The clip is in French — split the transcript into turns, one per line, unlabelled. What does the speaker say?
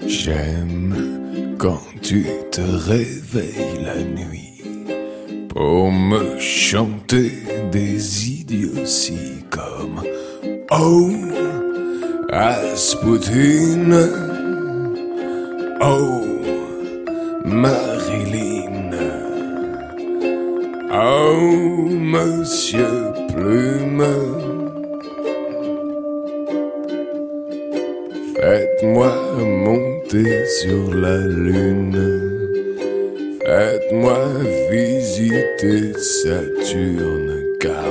J'aime quand tu te réveilles la nuit pour me chanter des idioties comme Oh, Rasputin, oh, Marilyn, oh, Monsieur Plume. Faites-moi monter sur la lune, faites-moi visiter Saturne, car